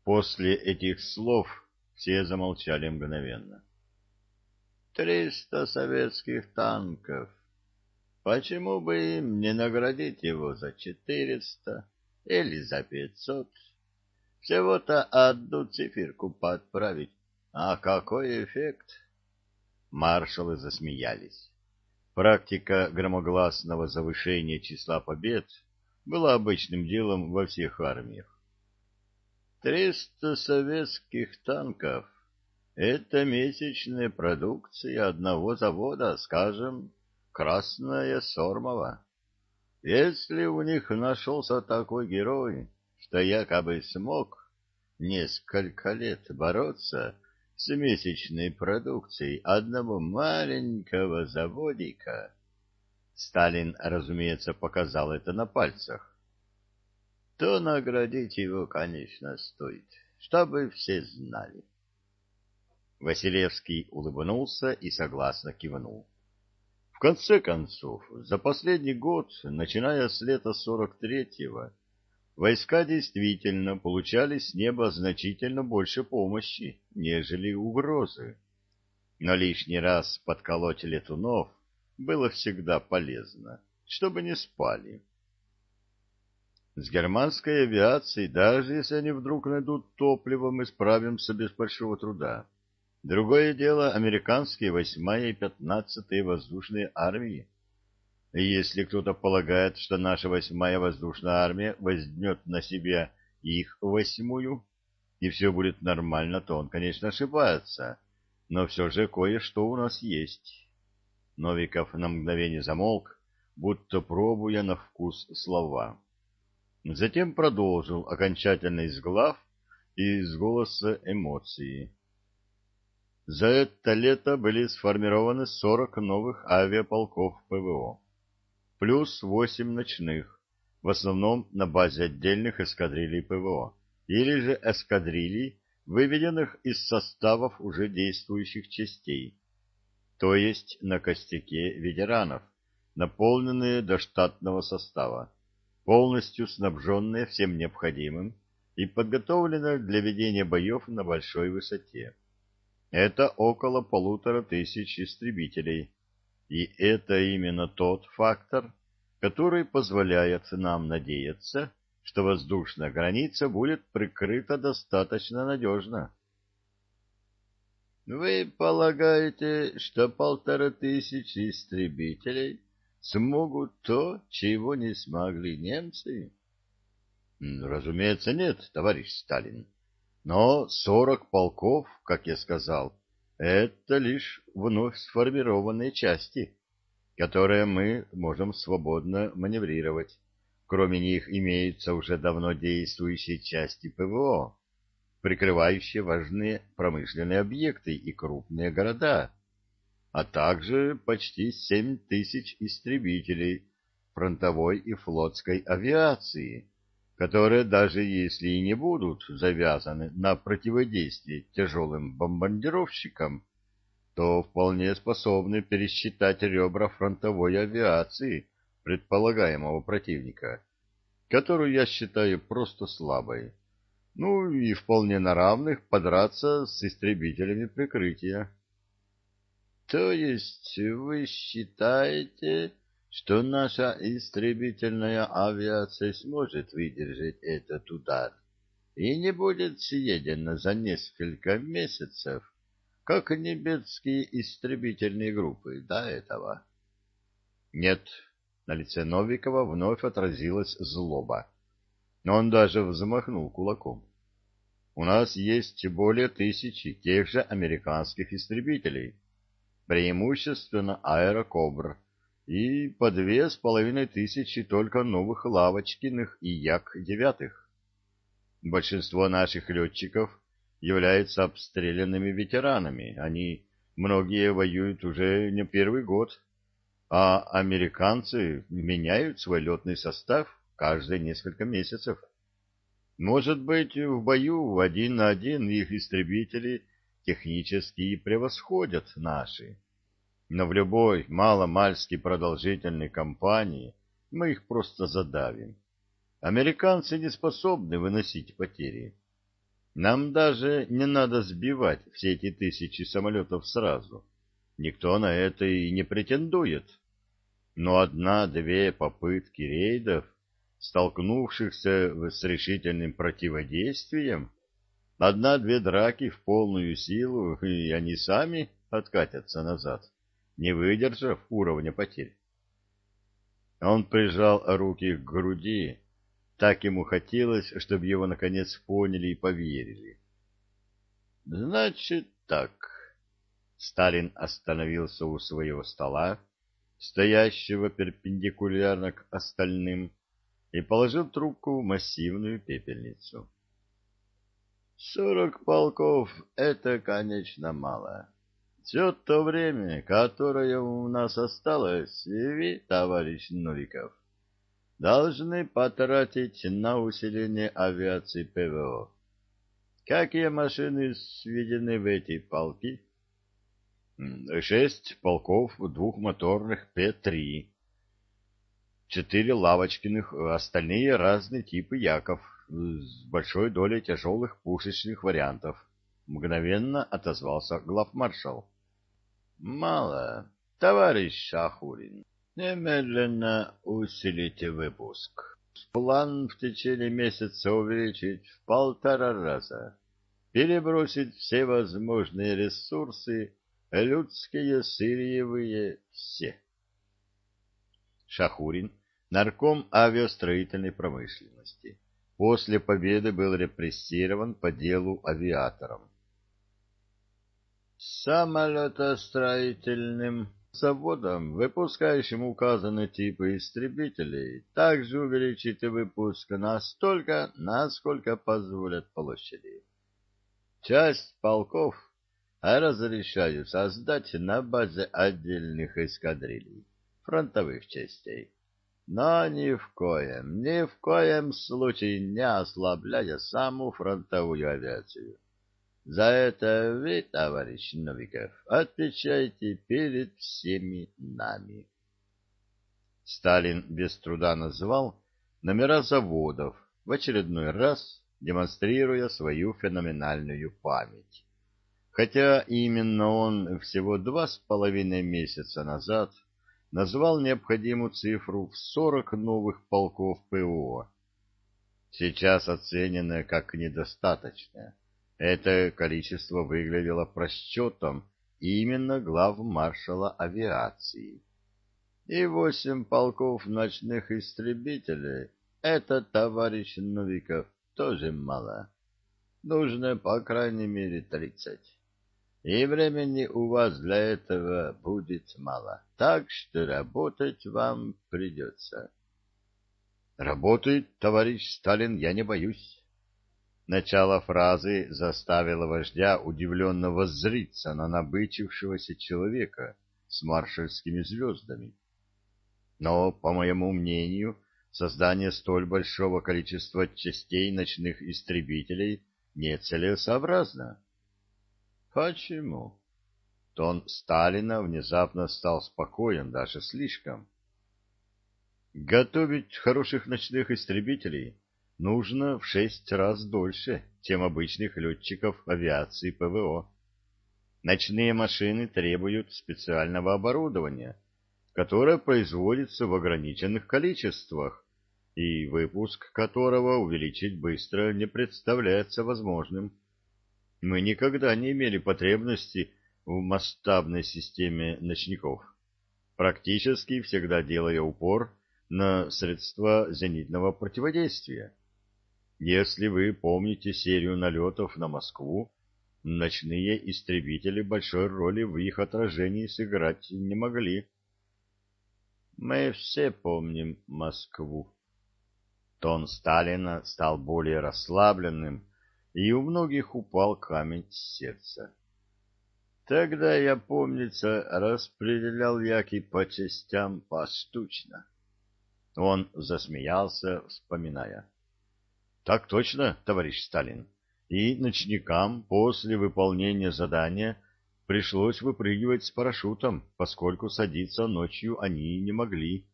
После этих слов все замолчали мгновенно. 300 советских танков. Почему бы им не наградить его за 400 или за 500? Всего-то одну циферку подправить. А какой эффект? Маршалы засмеялись. Практика громогласного завышения числа побед была обычным делом во всех армиях. 300 советских танков — это месячная продукция одного завода, скажем, Красная Сормова. Если у них нашелся такой герой, что якобы смог несколько лет бороться с месячной продукцией одного маленького заводика, Сталин, разумеется, показал это на пальцах, то наградить его, конечно, стоит, чтобы все знали. Василевский улыбнулся и согласно кивнул. В конце концов, за последний год, начиная с лета 43-го, войска действительно получали с неба значительно больше помощи, нежели угрозы. Но лишний раз подколоть летунов было всегда полезно, чтобы не спали. С германской авиацией, даже если они вдруг найдут топливо, мы справимся без большого труда. Другое дело — американские 8-я и 15-я воздушные армии. И если кто-то полагает, что наша 8-я воздушная армия возьмет на себя их 8-ю, и все будет нормально, то он, конечно, ошибается. Но все же кое-что у нас есть. Новиков на мгновение замолк, будто пробуя на вкус слова. Затем продолжил, окончательно изглав и из голоса эмоции. За это лето были сформированы 40 новых авиаполков ПВО, плюс 8 ночных, в основном на базе отдельных эскадрилий ПВО, или же эскадрилий, выведенных из составов уже действующих частей, то есть на костяке ветеранов, наполненные до штатного состава, полностью снабженные всем необходимым и подготовленные для ведения боев на большой высоте. Это около 1500 истребителей, и это именно тот фактор, который позволяет нам надеяться, что воздушная граница будет прикрыта достаточно надежно. Вы полагаете, что 1500 истребителей смогут то, чего не смогли немцы? Разумеется, нет, товарищ Сталин. Но 40 полков, как я сказал, это лишь вновь сформированные части, которые мы можем свободно маневрировать. Кроме них имеются уже давно действующие части ПВО, прикрывающие важные промышленные объекты и крупные города, а также почти 7000 истребителей фронтовой и флотской авиации, которые, даже если и не будут завязаны на противодействие тяжелым бомбардировщикам, то вполне способны пересчитать ребра фронтовой авиации предполагаемого противника, которую я считаю просто слабой, ну и вполне на равных подраться с истребителями прикрытия. То есть вы считаете, что наша истребительная авиация сможет выдержать этот удар и не будет съедена за несколько месяцев, как немецкие истребительные группы до этого? Нет, на лице Новикова вновь отразилась злоба, но он даже взмахнул кулаком. У нас есть более 1000 тех же американских истребителей, преимущественно аэрокобр, и по 2500 только новых Лавочкиных и Як-9. Большинство наших летчиков являются обстрелянными ветеранами, они многие воюют уже не первый год, а американцы меняют свой летный состав каждые несколько месяцев. Может быть, в бою 1 на 1 их истребители технически превосходят наши. Но в любой маломальски продолжительной кампании мы их просто задавим. Американцы не способны выносить потери. Нам даже не надо сбивать все эти тысячи самолетов сразу. Никто на это и не претендует. Но одна-две попытки рейдов, столкнувшихся с решительным противодействием, одна-две драки в полную силу, и они сами откатятся назад, не выдержав уровня потерь. Он прижал руки к груди. Так ему хотелось, чтобы его наконец поняли и поверили. «Значит так». Сталин остановился у своего стола, стоящего перпендикулярно к остальным, и положил трубку в массивную пепельницу. 40 полков — это, конечно, мало. Все то время, которое у нас осталось, вы, товарищ Новиков, должны потратить на усиление авиации ПВО. Какие машины сведены в эти полки? 6 полков двухмоторных П-3, 4 Лавочкиных, остальные разные типы Яков с большой долей тяжелых пушечных вариантов. Мгновенно отозвался главмаршал. Мало, товарищ Шахурин. Немедленно усилите выпуск. План в течение месяца увеличить в 1,5 раза. Перебросить все возможные ресурсы, людские, сырьевые, все. Шахурин, нарком авиастроительной промышленности, после победы был репрессирован по делу авиатором. Самолетостроительным заводом, выпускающим указанные типы истребителей, также увеличите выпуск настолько, насколько позволят площади. Часть полков разрешаю создать на базе отдельных эскадрилей, фронтовых частей, но ни в коем случае не ослабляя саму фронтовую авиацию. За это вы, товарищ Новиков, отвечаете перед всеми нами. Сталин без труда назвал номера заводов, в очередной раз демонстрируя свою феноменальную память. Хотя именно он всего 2,5 месяца назад назвал необходимую цифру в 40 новых полков ПВО, сейчас оцененное как недостаточное. Это количество выглядело просчетом именно главмаршала авиации. И 8 полков ночных истребителей — это, товарищ Новиков, тоже мало. Нужно, по крайней мере, 30. И времени у вас для этого будет мало, так что работать вам придется. Работает, товарищ Сталин, я не боюсь. Начало фразы заставило вождя удивленно воззриться на набычившегося человека с маршальскими звездами. Но, по моему мнению, создание столь большого количества частей ночных истребителей нецелесообразно. Почему? Тон Сталина внезапно стал спокоен, даже слишком. Готовить хороших ночных истребителей нужно в 6 раз дольше, чем обычных летчиков авиации ПВО. Ночные машины требуют специального оборудования, которое производится в ограниченных количествах, и выпуск которого увеличить быстро не представляется возможным. Мы никогда не имели потребности в масштабной системе ночников, практически всегда делая упор на средства зенитного противодействия. Если вы помните серию налетов на Москву, ночные истребители большой роли в их отражении сыграть не могли. Мы все помним Москву. Тон Сталина стал более расслабленным, и у многих упал камень с сердца. Тогда я, помнится, распределял яки по частям поштучно. Он засмеялся, вспоминая. Так точно, товарищ Сталин. И ночникам после выполнения задания пришлось выпрыгивать с парашютом, поскольку садиться ночью они не могли.